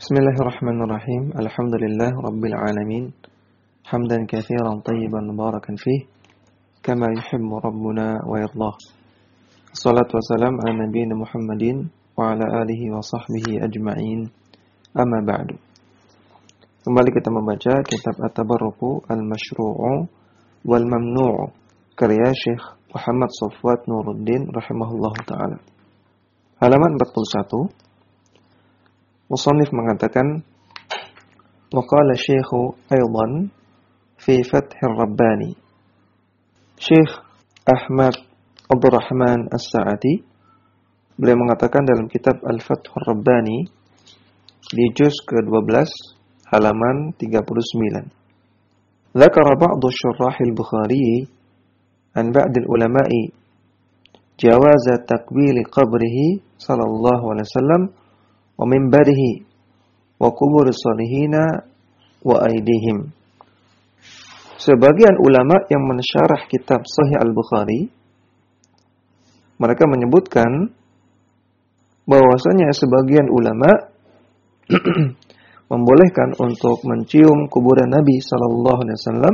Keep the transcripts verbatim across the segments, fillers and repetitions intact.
Bismillahirrahmanirrahim. Alhamdulillah Rabbil Alamin. Hamdan kathiran tayyiban mubarakan fih. Kama yuhibbu Rabbuna wa yardah. Assalatu wassalam ala nabiyina Muhammadin wa ala alihi wa sahbihi ajma'in. Amma ba'du. Kembali kita membaca kitab At-Tabarruku Al-Mashru'u wal Mamnu'u karya Syekh Muhammad Safwat Nuruddin rahimahullahu ta'ala. Halaman empat puluh satu. Musannif mengatakan, waqala syekhu aydan fi Fathir Rabbani. Syekh Ahmad Abdurrahman As-Sa'ati beliau mengatakan dalam kitab Al-Fathur Rabbani di juz ke dua belas halaman tiga puluh sembilan. Dzakara ba'du syurahil Bukhari an ba'dil ulama'i jawaza takbili qabrihi sallallahu alaihi wasallam wa minbarihi wa qubur salihina wa aidihim. Sebagian ulama yang mensyarah kitab Sahih Al-Bukhari mereka menyebutkan bahwasanya sebagian ulama membolehkan untuk mencium kuburan Nabi sallallahu alaihi wasallam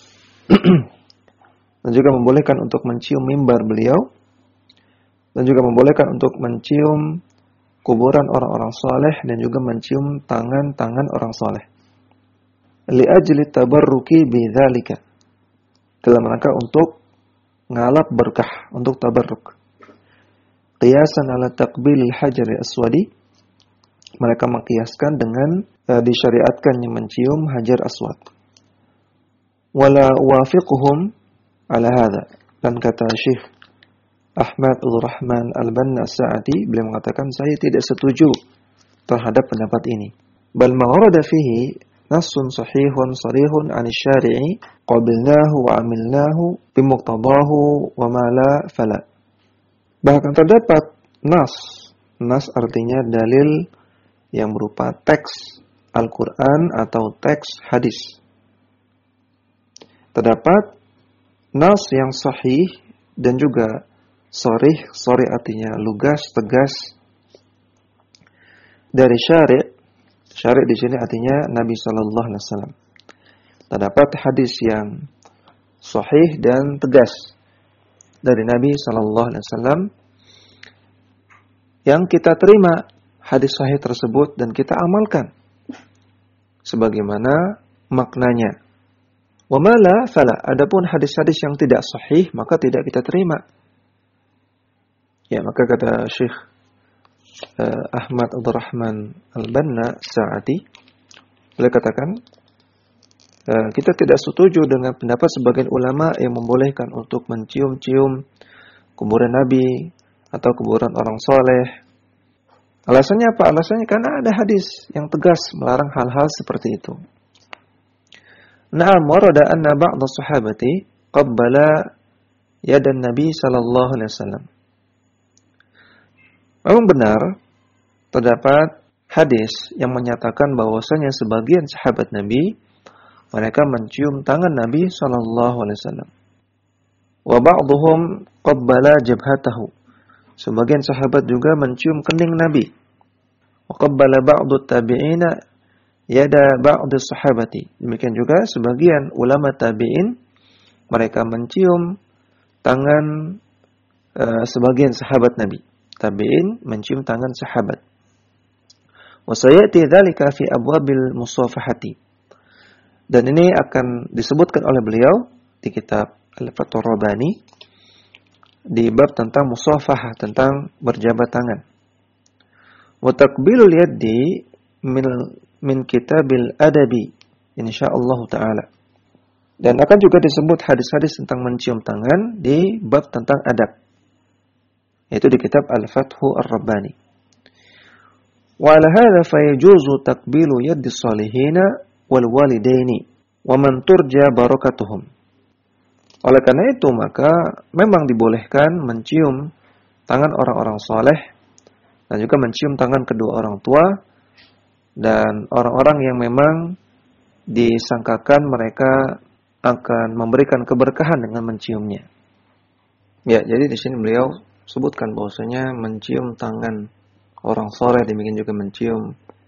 dan juga membolehkan untuk mencium mimbar beliau dan juga membolehkan untuk mencium kuburan orang-orang saleh dan juga mencium tangan-tangan orang saleh. Li ajli tabarruki bidzalika. Dalam rangka untuk ngalap berkah, untuk tabarruk. Qiyasan ala taqbilil hajar aswadi. Mereka mengkiaskan dengan uh, disyariatkannya mencium hajar aswad. Wala wafiquhum ala hadha. Dan kata Syekh Ahmad Abdurrahman Al-Banna As-Sa'ati beliau mengatakan saya tidak setuju terhadap pendapat ini. Bal ma'arada fihi nassun sahihun sarihun 'an asy-syari'i qabilnahu wa 'amilnahu bimuqtadahu wa ma la fala. Bahkan terdapat nas. Nas artinya dalil yang berupa teks Al-Qur'an atau teks hadis. Terdapat nas yang sahih dan juga Sorih, sorih artinya lugas, tegas dari syari'. Syari' di sini artinya Nabi Sallallahu Alaihi Wasallam. Terdapat hadis yang sahih dan tegas dari Nabi Sallallahu Alaihi Wasallam yang kita terima hadis sahih tersebut dan kita amalkan sebagaimana maknanya. Wa ma la fala. Adapun hadis-hadis yang tidak sahih maka tidak kita terima. Ya, maka kata Syekh uh, Ahmad Abdurrahman Al-Banna Sa'ati, beliau katakan, uh, kita tidak setuju dengan pendapat sebagian ulama yang membolehkan untuk mencium-cium kuburan Nabi atau kuburan orang soleh. Alasannya apa? Alasannya karena ada hadis yang tegas melarang hal-hal seperti itu. Na'am warada anna ba'da sahabati qabbala yadan Nabi sallallahu alaihi wasallam. Memang benar, terdapat hadis yang menyatakan bahwasanya sebagian sahabat Nabi, mereka mencium tangan Nabi sallallahu alaihi wasallam. Wa ba'dhum qabbala jabhatahu. Sebagian sahabat juga mencium kening Nabi. Wa qabbala ba'du tabi'ina yada ba'du sahabati. Demikian juga sebagian ulama tabi'in, mereka mencium tangan uh, sebagian sahabat Nabi. Tabi'in mencium tangan sahabat. Wa sayati dzalika fi abwabil musafahati. Dan ini akan disebutkan oleh beliau di kitab Al-Fathur Rabbani di bab tentang musafahah, tentang berjabat tangan. Wa taqbilul yaddi min min kitabil adabi insyaallah taala. Dan akan juga disebut hadis-hadis tentang mencium tangan di bab tentang adab. Itu di kitab Al-Fathu Ar-Rabbani. Wa ala hadza fayajuzu taqbilu yaddi salihina wal walidaini wa man turja barakatuhum. Oleh karena itu maka memang dibolehkan mencium tangan orang-orang saleh dan juga mencium tangan kedua orang tua dan orang-orang yang memang disangkakan mereka akan memberikan keberkahan dengan menciumnya. Ya, jadi di sini beliau sebutkan bahwasanya mencium tangan orang soleh, demikian juga mencium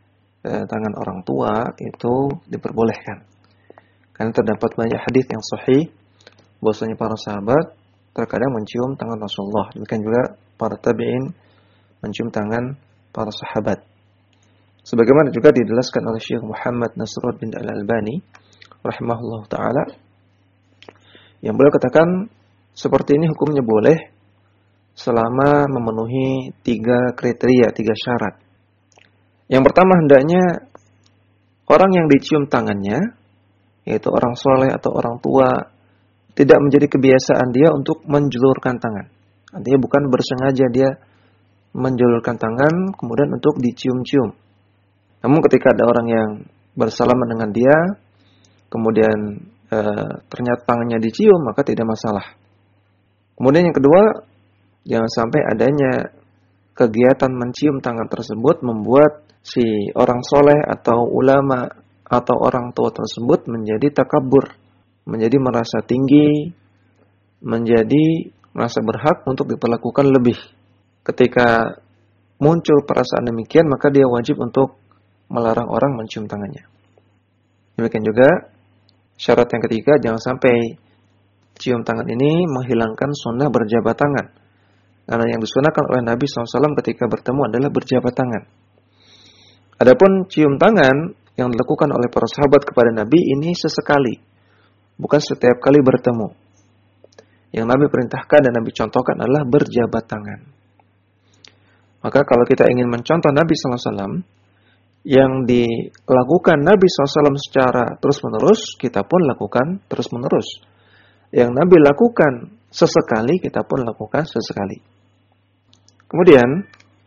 eh, tangan orang tua itu diperbolehkan. Karena terdapat banyak hadis yang sahih bahwasanya para sahabat terkadang mencium tangan Rasulullah. Demikian juga para tabi'in mencium tangan para sahabat. Sebagaimana juga dijelaskan oleh Syekh Muhammad Nasruddin Al-Albani rahimahullah ta'ala, yang beliau katakan seperti ini hukumnya boleh selama memenuhi tiga kriteria, tiga syarat. Yang pertama, hendaknya orang yang dicium tangannya, yaitu orang soleh atau orang tua, tidak menjadi kebiasaan dia untuk menjulurkan tangan. Artinya bukan bersengaja dia menjulurkan tangan kemudian untuk dicium-cium. Namun ketika ada orang yang bersalaman dengan dia, kemudian e, ternyata tangannya dicium, maka tidak masalah. Kemudian yang kedua, jangan sampai adanya kegiatan mencium tangan tersebut membuat si orang soleh atau ulama atau orang tua tersebut menjadi takabur, menjadi merasa tinggi, menjadi merasa berhak untuk diperlakukan lebih. Ketika muncul perasaan demikian, maka dia wajib untuk melarang orang mencium tangannya. Demikian juga syarat yang ketiga, jangan sampai cium tangan ini menghilangkan sunnah berjabat tangan. Karena yang disunahkan oleh Nabi shallallahu alaihi wasallam ketika bertemu adalah berjabat tangan. Adapun cium tangan yang dilakukan oleh para sahabat kepada Nabi ini sesekali, bukan setiap kali bertemu. Yang Nabi perintahkan dan Nabi contohkan adalah berjabat tangan. Maka kalau kita ingin mencontoh Nabi shallallahu alaihi wasallam, yang dilakukan Nabi shallallahu alaihi wasallam secara terus-menerus, kita pun lakukan terus-menerus. Yang Nabi lakukan sesekali, kita pun lakukan sesekali. Kemudian,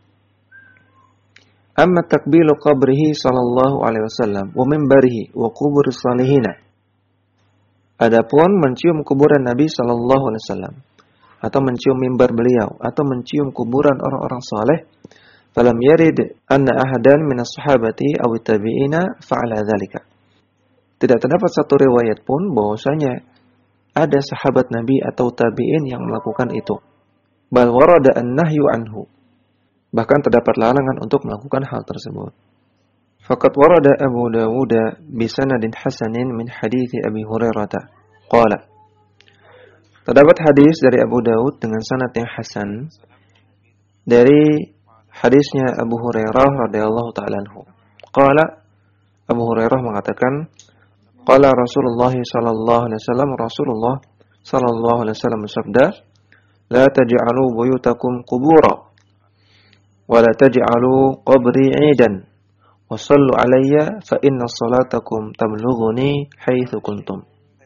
amma takbilu qabrihi sallallahu alaihi wasallam wa minbarihi wa qubur salihina. Adapun mencium kuburan Nabi sallallahu alaihi wasallam atau mencium mimbar beliau atau mencium kuburan orang-orang saleh, falam yarid anna ahadan minas sahabati aw tabi'ina fa'ala dzalika. Tidak terdapat satu riwayat pun bahwasanya ada sahabat Nabi atau tabi'in yang melakukan itu. Bal warada an-nahyu anhu. Bahkan terdapat larangan untuk melakukan hal tersebut. Faqad warada Abu Dawud bi sanadin hasanin min hadithi Abi Hurairah qala. Terdapat hadis dari Abu Dawud dengan sanad yang hasan dari hadisnya Abu Hurairah radhiyallahu ta'ala anhu. Qala, Abu Hurairah mengatakan, qala Rasulullah sallallahu alaihi wasallam, Rasulullah sallallahu alaihi wasallam bersabda, la taj'alu buyutakum qubura wa la taj'alu qabri 'idan wa sallu alayya fa inna salatakum tablughuni haitsu kuntum.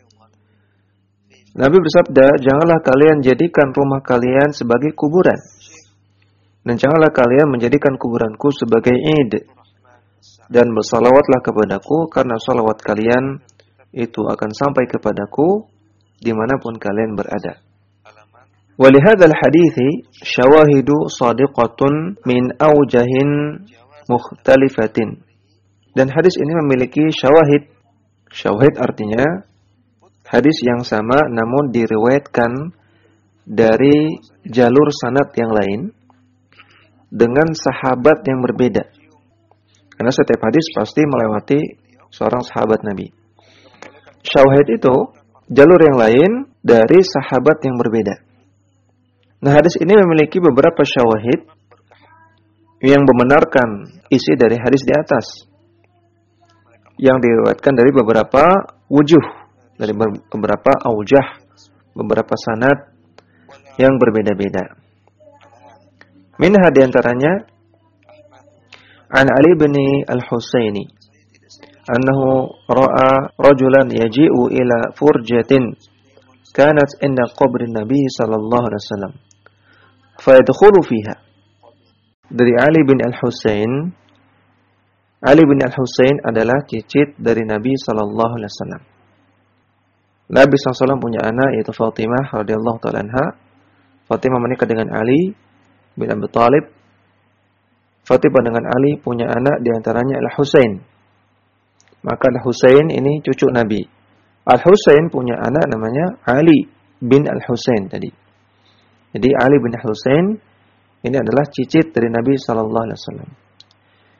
Nabi bersabda, janganlah kalian jadikan rumah kalian sebagai kuburan, dan janganlah kalian menjadikan kuburanku sebagai id, dan bersalawatlah kepadaku, karena salawat kalian itu akan sampai kepadaku dimanapun kalian berada. Walihadzal hadithi syawahidu sadiqatun min awjahin mukhtalifatin. Dan hadis ini memiliki syawahid. Syawahid artinya hadis yang sama namun diriwayatkan dari jalur sanad yang lain dengan sahabat yang berbeda. Karena setiap hadis pasti melewati seorang sahabat Nabi. Syawahid itu jalur yang lain dari sahabat yang berbeda. Nah, hadis ini memiliki beberapa syawahid yang membenarkan isi dari hadis di atas, yang diriwayatkan dari beberapa wujuh, dari beberapa aujah, beberapa sanad yang berbeda-beda. Minha di antaranya an Ali bin Al-Husaini annahu ra'a rajulan yaji'u ila furjatin kanat inda qabri Nabi sallallahu alaihi wasallam fa yadkhulu fiha. Dari Ali bin Al-Husain, Ali bin Al-Husain adalah cicit dari Nabi sallallahu alaihi wasallam. Nabi sallallahu alaihi wasallam punya anak yaitu Fatimah radhiyallahu ta'ala anha. Fatimah menikah dengan Ali bin Abi Thalib. Fatimah dengan Ali punya anak diantaranya Al-Husain. Maka Al-Husain ini cucu Nabi. Al-Husain punya anak namanya Ali bin Al-Husain tadi. Jadi Ali bin Al-Husain ini adalah cicit dari Nabi sallallahu alaihi wasallam.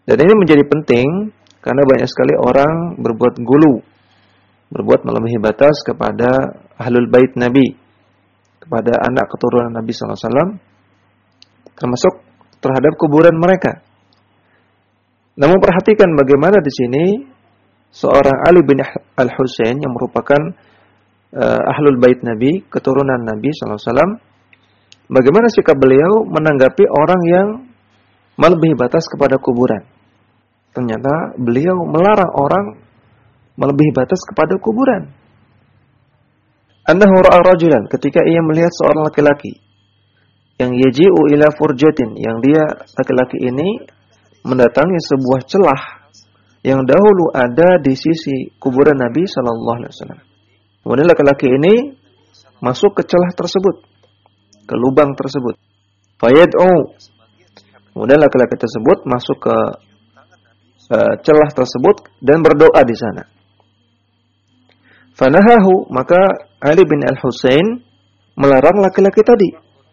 Dan ini menjadi penting karena banyak sekali orang berbuat gulu, berbuat melebihi batas kepada ahlul bait Nabi, kepada anak keturunan Nabi sallallahu alaihi wasallam, termasuk terhadap kuburan mereka. Namun perhatikan bagaimana di sini seorang Ali bin Al-Husain yang merupakan uh, ahlul bait Nabi, keturunan Nabi sallallahu alaihi wasallam, bagaimana sikap beliau menanggapi orang yang melebihi batas kepada kuburan. Ternyata beliau melarang orang melebihi batas kepada kuburan. Annahu ra'a rajulan, ketika ia melihat seorang laki-laki yang yaji'u ila furjatin, yang dia laki-laki ini mendatangi sebuah celah yang dahulu ada di sisi kuburan Nabi sallallahu alaihi wasallam. Kemudian laki-laki ini masuk ke celah tersebut, ke lubang tersebut. Fayad'u. Kemudian laki-laki tersebut masuk ke uh, celah tersebut dan berdoa di sana. Fanahahu, maka Ali bin Al-Husain melarang laki-laki tadi.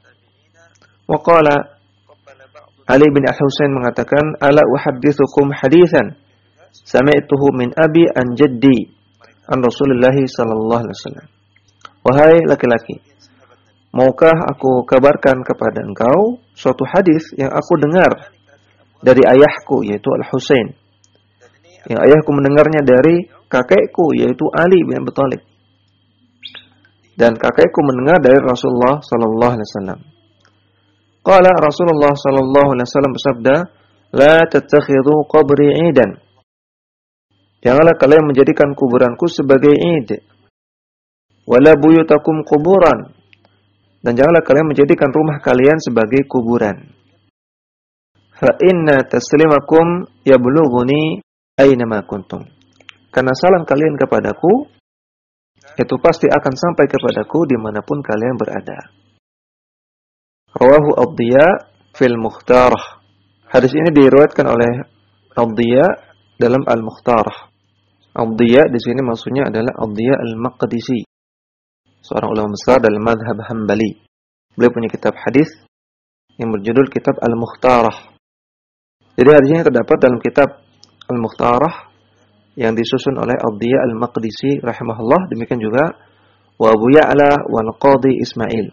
Wa qala, Ali bin Al-Husain mengatakan, ala uhaddithukum hadithan sami'tuhu min abi an jaddi an Rasulullah sallallahu alaihi wasallam. Wahai laki-laki, maukah aku kabarkan kepada engkau suatu hadis yang aku dengar dari ayahku, yaitu Al-Husain. Yang ayahku mendengarnya dari kakekku, yaitu Ali bin Abi Thalib. Dan kakekku mendengar dari Rasulullah sallallahu alaihi wasallam. Qala Rasulullah sallallahu alaihi wasallam bersabda, la tattakhidhu qabri 'idan. Janganlah kalian menjadikan kuburanku sebagai id. Wala buyutakum quburan. Dan janganlah kalian menjadikan rumah kalian sebagai kuburan. Fa inna taslimakum yablughuni aina ma kuntum. Karena salam kalian kepadaku itu pasti akan sampai kepadaku dimanapun kalian berada. Rawahu Ad-Diya fil Mukhtarah. Hadis ini diriwayatkan oleh Ad-Diya dalam Al-Mukhtarah. Ad-Diya di sini maksudnya adalah Ad-Diya Al-Maqdisi, seorang ulama besar dalam mazhab Hambali. Beliau punya kitab hadis yang berjudul Kitab Al-Mukhtarah. Jadi hadis ini terdapat dalam kitab Al-Mukhtarah yang disusun oleh Ad-Diya Al-Maqdisi rahimahullah. Demikian juga wa Abu Ya'la wal Qadhi Ismail.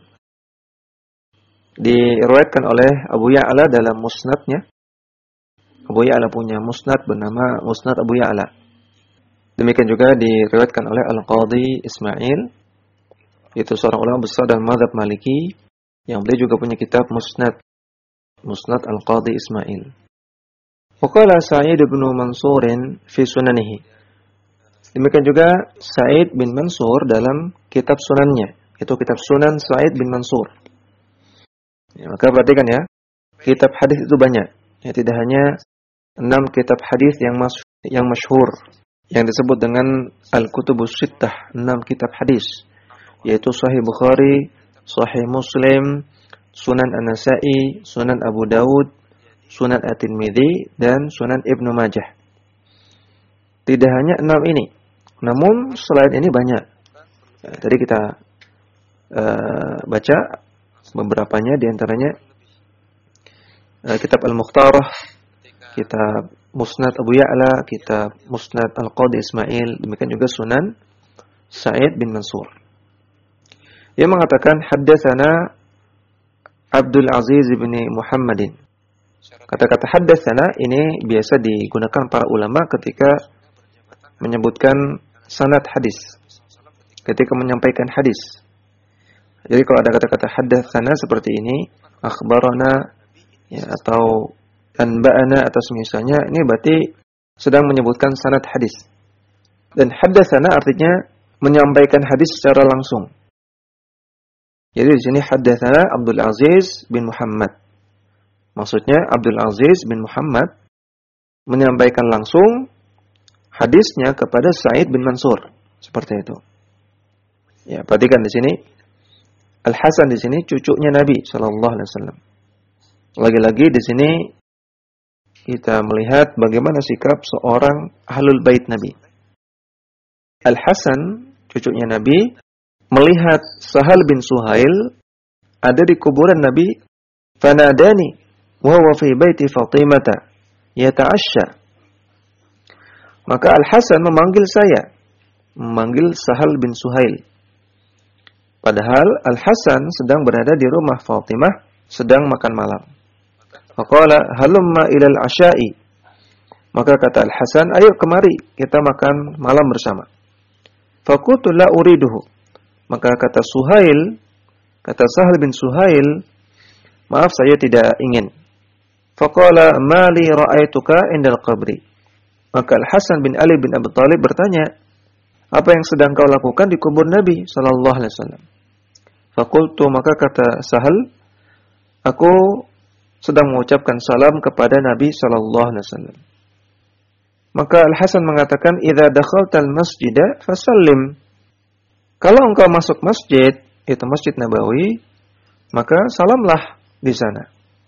Diriwayatkan oleh Abu Ya'la dalam musnadnya. Abu Ya'la punya musnad bernama Musnad Abu Ya'la. Demikian juga diriwayatkan oleh Al-Qadhi Ismail, itu seorang ulama besar dalam mazhab Maliki, yang beliau juga punya kitab Musnad, Musnad Al-Qadhi Ismail. Waqala Sa'id bin Mansur fi sunanihi. Demikian juga Sa'id bin Mansur dalam kitab sunannya, itu kitab Sunan Sa'id bin Mansur. Ya, maka perhatikan ya, kitab hadis itu banyak. Ya, tidak hanya enam kitab hadis yang mas yang masyhur yang disebut dengan Al-Kutubus Sittah, enam kitab hadis, yaitu Sahih Bukhari, Sahih Muslim, Sunan An-Nasa'i, Sunan Abu Dawud, Sunan At-Tirmidzi, dan Sunan Ibnu Majah. Tidak hanya enam ini, namun selain ini banyak. Ya, tadi kita uh, baca beberapanya, diantaranya uh, kitab Al-Mukhtarah, kitab Musnad Abu Ya'la, kitab Musnad Al-Qadhi Ismail, demikian juga Sunan Sa'id bin Mansur. Ia mengatakan haddatsana Abdul Aziz bin Muhammadin. Kata-kata haddatsana ini biasa digunakan para ulama ketika menyebutkan sanad hadis, ketika menyampaikan hadis. Jadi kalau ada kata-kata haddatsana seperti ini, akhbarana, ya, atau anba'ana atau semisalnya, ini berarti sedang menyebutkan sanad hadis. Dan haddatsana artinya menyampaikan hadis secara langsung. Jadi di sini haddatsana Abdul Aziz bin Muhammad. Maksudnya Abdul Aziz bin Muhammad menyampaikan langsung hadisnya kepada Sa'id bin Mansur. Seperti itu. Ya, perhatikan di sini Al-Hasan di sini cucunya Nabi sallallahu alaihi wasallam. Lagi-lagi di sini kita melihat bagaimana sikap seorang ahlul bait Nabi. Al-Hasan, cucunya Nabi, melihat Sahal bin Suhail ada di kuburan Nabi. Fanadani wa huwa fi baiti Fatimah. yata'ashya. Maka Al-Hasan memanggil saya, memanggil Sahal bin Suhail. Padahal Al-Hasan sedang berada di rumah Fatimah, sedang makan malam. Faqala halumma ilal asya'i. Maka kata Al-Hasan, ayo kemari kita makan malam bersama. Faqultu la uriduhu. Maka kata Suhail, kata Sahal bin Suhail, maaf saya tidak ingin. Faqala ma li ra'aituka indal qabri. Maka Al-Hasan bin Ali bin Abi Thalib bertanya, apa yang sedang kau lakukan di kubur Nabi sallallahu alaihi wasallam? Faqultu, maka kata Sahal, aku sedang mengucapkan salam kepada Nabi sallallahu alaihi wasallam. Maka Al-Hasan mengatakan, idza dakhaltal masjida fasallim. Kalau engkau masuk masjid, itu Masjid Nabawi, maka salamlah di sana.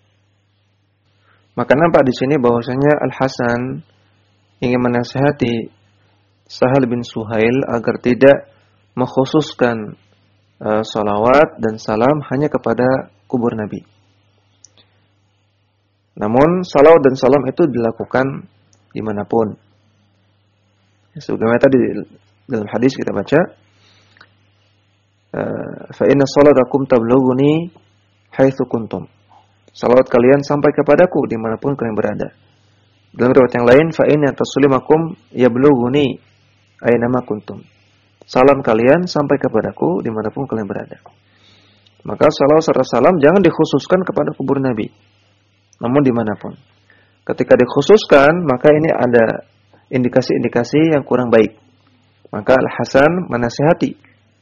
Maka nampak di sini bahwasanya Al-Hasan ingin menasihati Sahal bin Suhail agar tidak mengkhususkan uh, salawat dan salam hanya kepada kubur Nabi. Namun salawat dan salam itu dilakukan dimanapun. Sebagaimana tadi dalam hadis kita baca, fa inna salatakum tablughuni haitsu kuntum. Salawat kalian sampai kepadaku dimanapun kalian berada. Dalam riwayat yang lain, fa inna taslimakum yablughuni aynama kuntum. Salam kalian sampai kepadaku dimanapun kalian berada. Maka salawat serta salam jangan dikhususkan kepada kubur Nabi, namun dimanapun. Ketika dikhususkan, maka ini ada indikasi-indikasi yang kurang baik. Maka Al-Hasan menasihati.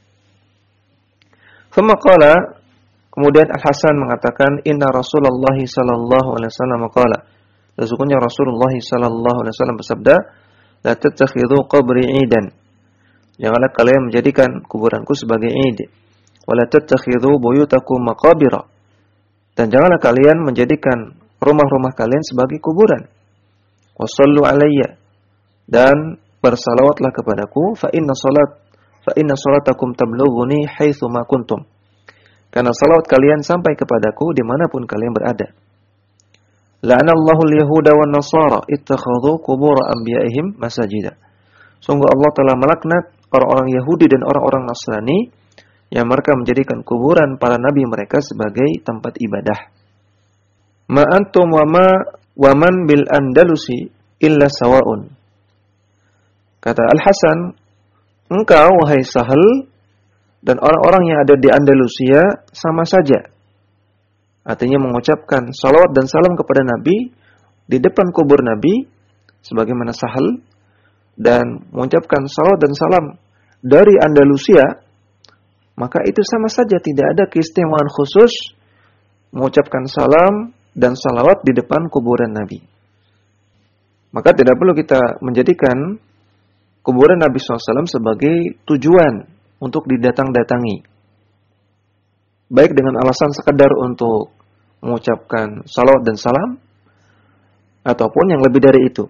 Thumma qala, kemudian Al-Hasan mengatakan, inna Rasulullah sallallahu alaihi wasallam qala, sesungguhnya Rasulullah sallallahu alaihi wasallam bersabda, la tattakhidhu qabri 'idan. Janganlah kalian menjadikan kuburanku sebagai 'id. Wa la tattakhidhu buyutakum maqabira. Dan janganlah kalian menjadikan rumah-rumah kalian sebagai kuburan. Wa shallu 'alayya. Dan bersalawatlah kepadaku, fa inna salat fa inna salatakum tablughuni haitsu ma kuntum. Karena salawat kalian sampai kepadaku dimanapun kalian berada. La'anallahu al-yahuda wan nasara ittakhadhu qubur anbiya'ihim masajida. Sungguh Allah telah melaknat orang-orang Yahudi dan orang-orang Nasrani yang mereka menjadikan kuburan para nabi mereka sebagai tempat ibadah. Ma antum wa ma wa man bil Andalusi illa sawa'un. Kata Al-Hasan, engkau wahai Sahal dan orang-orang yang ada di Andalusia sama saja. Artinya mengucapkan salawat dan salam kepada Nabi di depan kubur Nabi sebagaimana Sahal, dan mengucapkan salawat dan salam dari Andalusia, maka itu sama saja, tidak ada keistimewaan khusus mengucapkan salam dan salawat di depan kuburan Nabi. Maka tidak perlu kita menjadikan kuburan Nabi shallallahu alaihi wasallam sebagai tujuan untuk didatang-datangi, baik dengan alasan sekedar untuk mengucapkan salawat dan salam, ataupun yang lebih dari itu.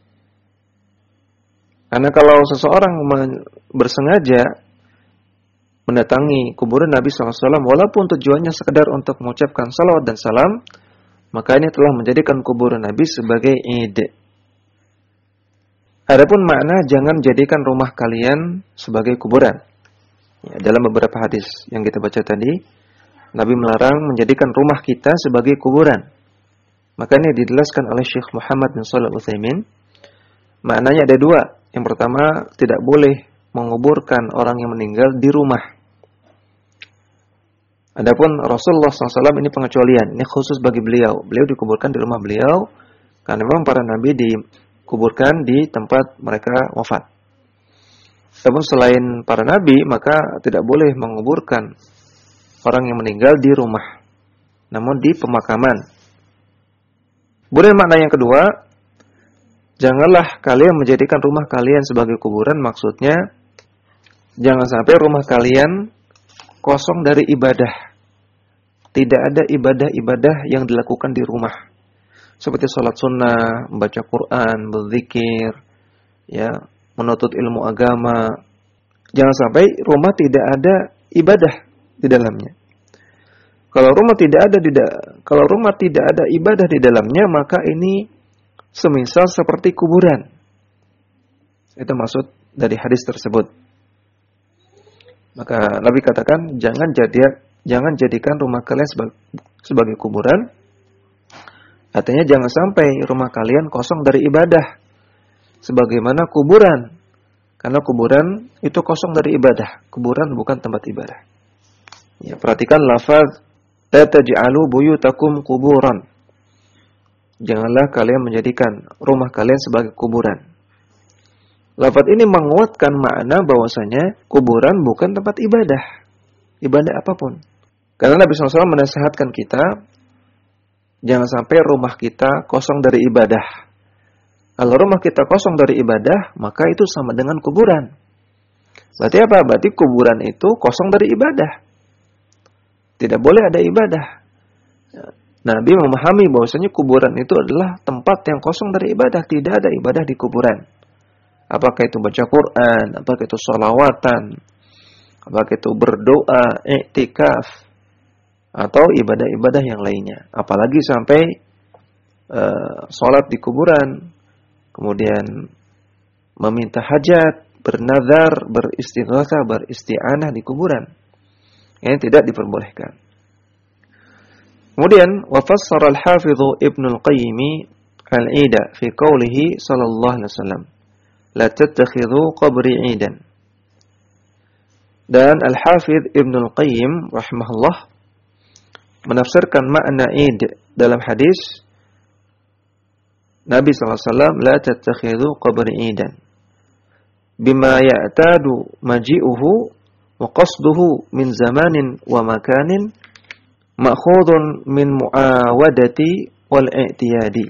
Karena kalau seseorang bersengaja mendatangi kuburan Nabi shallallahu alaihi wasallam, walaupun tujuannya sekedar untuk mengucapkan salawat dan salam, maka ini telah menjadikan kuburan Nabi sebagai id. Adapun makna jangan jadikan rumah kalian sebagai kuburan. Ya, dalam beberapa hadis yang kita baca tadi, Nabi melarang menjadikan rumah kita sebagai kuburan. Maka ini dijelaskan oleh Syekh Muhammad bin Shalih Al-Utsaimin. Maknanya ada dua. Yang pertama, tidak boleh menguburkan orang yang meninggal di rumah. Adapun Rasulullah shallallahu alaihi wasallam ini pengecualian. Ini khusus bagi beliau. Beliau dikuburkan di rumah beliau, karena memang para nabi dikuburkan di tempat mereka wafat. Namun selain para nabi, maka tidak boleh menguburkan orang yang meninggal di rumah, namun di pemakaman. Kemudian makna yang kedua, janganlah kalian menjadikan rumah kalian sebagai kuburan. Maksudnya, jangan sampai rumah kalian kosong dari ibadah. Tidak ada ibadah-ibadah yang dilakukan di rumah, seperti sholat sunnah, membaca Quran, berzikir, ya, menuntut ilmu agama. Jangan sampai rumah tidak ada ibadah di dalamnya. Kalau rumah tidak ada tidak kalau rumah tidak ada ibadah di dalamnya, maka ini semisal seperti kuburan. Itu maksud dari hadis tersebut. Maka Nabi katakan, jangan jadi jangan jadikan rumah kalian sebagai, sebagai kuburan. Artinya jangan sampai rumah kalian kosong dari ibadah, sebagaimana kuburan. Karena kuburan itu kosong dari ibadah. Kuburan bukan tempat ibadah. Ya, perhatikan lafaz la taj'alu buyutakum quburan. Janganlah kalian menjadikan rumah kalian sebagai kuburan. Lafaz ini menguatkan makna bahwasanya kuburan bukan tempat ibadah. Ibadah apapun. Karena Nabi shallallahu alaihi wasallam menasihatkan kita, jangan sampai rumah kita kosong dari ibadah. Kalau rumah kita kosong dari ibadah, maka itu sama dengan kuburan. Berarti apa? Berarti kuburan itu kosong dari ibadah. Tidak boleh ada ibadah. Nabi memahami bahwasanya kuburan itu adalah tempat yang kosong dari ibadah. Tidak ada ibadah di kuburan. Apakah itu baca Quran, apakah itu sholawatan, apakah itu berdoa, i'tikaf, atau ibadah-ibadah yang lainnya. Apalagi sampai uh, sholat di kuburan, kemudian meminta hajat, bernazar, beristighatsah, beristi'anah di kuburan. Ini tidak diperbolehkan. Kemudian wa fassara al-Hafidz Ibnu Al-Qayyim al-'ida fi qoulihi sallallahu alaihi wasallam, la tattakhidhu qabri 'idan. Dan Al-Hafidz Ibnu Al-Qayyim rahimahullah menafsirkan makna 'id dalam hadis Nabi sallallahu alaihi wasallam, la tattakhidhu qabri 'idan bima ya'tadu maji'uhu wa qasduhu min zamanin wa makanin ma'khudun min mu'awadati wal i'tiyadi.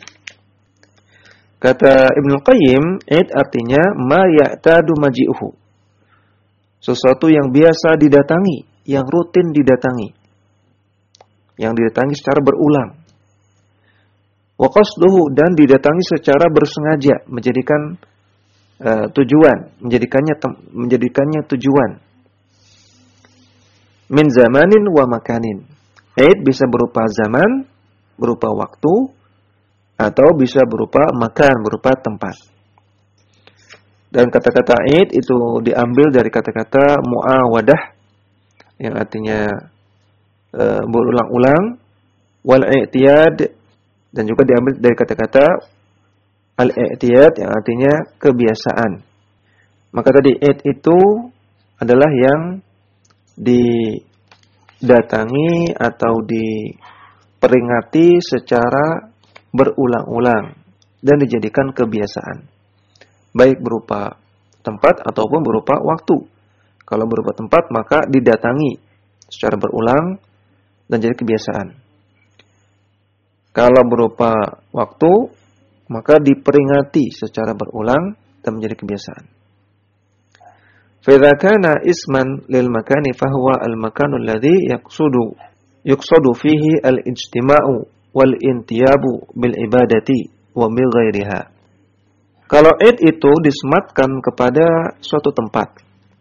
Kata Ibnu Qayyim, id artinya ma ya'tadu maji'uhu, sesuatu yang biasa didatangi, yang rutin didatangi, yang didatangi secara berulang. Wa qasduhu, dan didatangi secara bersengaja, menjadikan uh, tujuan, menjadikannya tem- menjadikannya tujuan. Min zamanin wa makanin. Id bisa berupa zaman, berupa waktu, atau bisa berupa makan, berupa tempat. Dan kata-kata id itu diambil dari kata-kata mu'awadah, yang artinya uh, berulang-ulang, wal i'tiyad, dan juga diambil dari kata-kata al-i'tiyad, yang artinya kebiasaan. Maka tadi id itu adalah yang didatangi atau diperingati secara berulang-ulang dan dijadikan kebiasaan, baik berupa tempat ataupun berupa waktu. Kalau berupa tempat, maka didatangi secara berulang dan jadi kebiasaan. Kalau berupa waktu, maka diperingati secara berulang dan menjadi kebiasaan. فإذا كان اسما للمكان فهو المكان الذي يقصد يقصد فيه الاجتماع والانتياب بالعبادة وبغيرها. Kalau id itu disematkan kepada suatu tempat,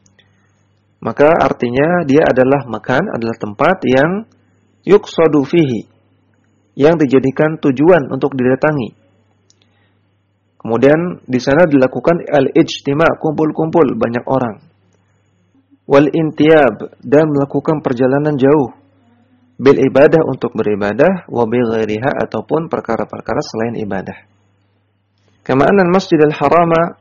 maka artinya dia adalah makan, adalah tempat yang yuqsadu fihi, yang dijadikan tujuan untuk didatangi. Kemudian di sana dilakukan al-ijtima', kumpul-kumpul banyak orang. Wal intiyab, dan melakukan perjalanan jauh. Bil ibadah, untuk beribadah, wa bi ghairiha, ataupun perkara-perkara selain ibadah. Kama anna al-Masjid al-Harama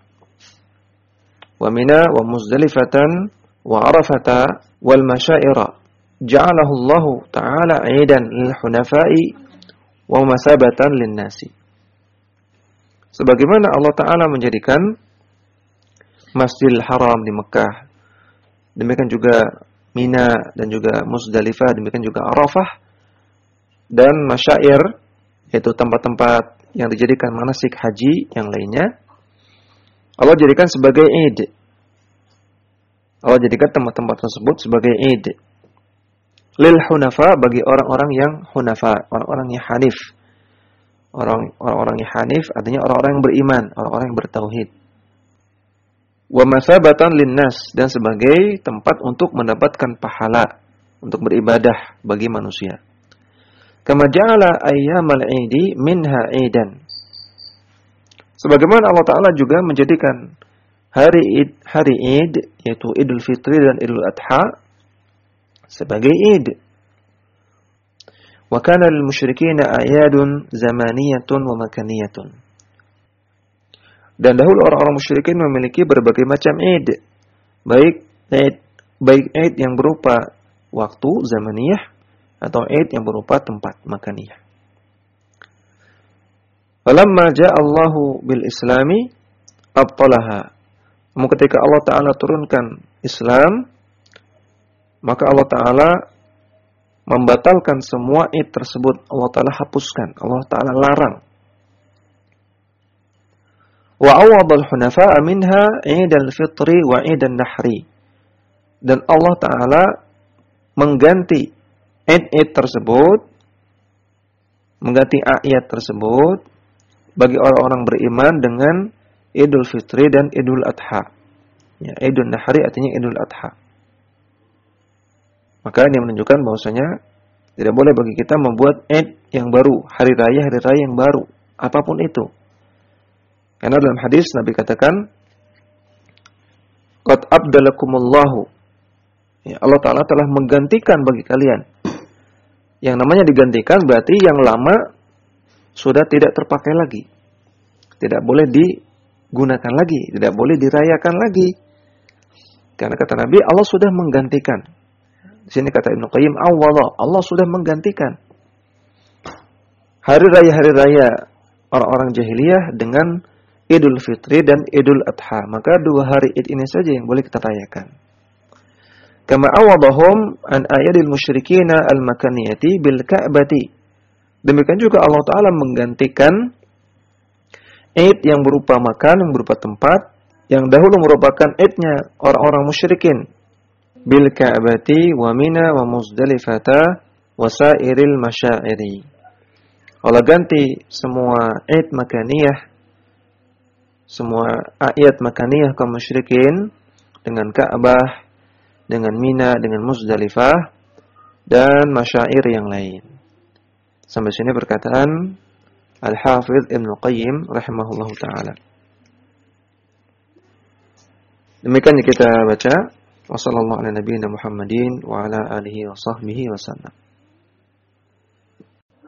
wa Mina wa Muzdalifatan wa Arafata wal masyaira ja'alahu Allah Ta'ala 'idan lil hunafa'i wa masabatan lin nasi. Sebagaimana Allah Ta'ala menjadikan Masjidil Haram di Mekah, demikian juga Mina dan juga Muzdalifah, demikian juga Arafah dan masyair, yaitu tempat-tempat yang dijadikan manasik haji yang lainnya, Allah jadikan sebagai id. Allah jadikan tempat-tempat tersebut sebagai id. Lil hunafa, bagi orang-orang yang hunafa, orang-orang yang hanif. Orang orang-orang yang hanif artinya orang-orang yang beriman, orang-orang yang bertauhid. Wa masabatan linnas, dan sebagai tempat untuk mendapatkan pahala untuk beribadah bagi manusia. Kama ja'ala ayyamal 'idi minha 'idan. Sebagaimana Allah Ta'ala juga menjadikan hari Id, hari Id yaitu Idul Fitri dan Idul Adha sebagai Id. Wa kana lil musyrikina a'yadun zamaniyatun wa makaniyatun. Dan dahulu orang-orang musyrikin memiliki berbagai macam Id, baik Id baik Id yang berupa waktu zamaniyah atau Id yang berupa tempat makaniyah. Falamma ja'a Allahu bil Islami abtalaha. Namun ketika Allah Ta'ala turunkan Islam, maka Allah Ta'ala membatalkan semua Id tersebut. Allah Ta'ala hapuskan, Allah Ta'ala larang. Wa awadal hunafa'a minha Idul Fitri wa Idul Nahri. Dan Allah Ta'ala mengganti Id-Id tersebut, mengganti ayat tersebut bagi orang-orang beriman dengan Idul Fitri dan Idul Adha. Ya, Idul Nahri artinya Idul Adha. Maka ini menunjukkan bahwasanya tidak boleh bagi kita membuat Id yang baru, hari raya hari raya yang baru, apapun itu. Karena dalam hadis Nabi katakan, "Qad abdalakumullahu." Ya, Allah Ta'ala telah menggantikan bagi kalian. Yang namanya digantikan berarti yang lama sudah tidak terpakai lagi. Tidak boleh digunakan lagi, tidak boleh dirayakan lagi. Karena kata Nabi, Allah sudah menggantikan. Di sini kata Ibnu Qayyim, awwala, Allah sudah menggantikan hari raya-hari raya orang-orang jahiliyah dengan Idul Fitri dan Idul Adha. Maka dua hari Id ini saja yang boleh kita rayakan. Kama awadahum an ayadil musyrikina al-makaniyati bil ka'bati. Demikian juga Allah Ta'ala menggantikan Id yang berupa makan, yang berupa tempat, yang dahulu merupakan Idnya orang-orang musyrikin. Bil ka'bati wa mina wa muzdalifata wa sairil masyairi. Allah ganti semua Id makaniyah, semua ayat makaniyah kaum musyrikin dengan Ka'bah, dengan Mina, dengan Muzdalifah dan masyair yang lain. Sampai sini perkataan Al-Hafidz Ibnu Qayyim rahimahullahu taala. Demikian yang kita baca. Wassallallahu ala nabiyina Muhammadin wa ala alihi wa sahbihi wasallam.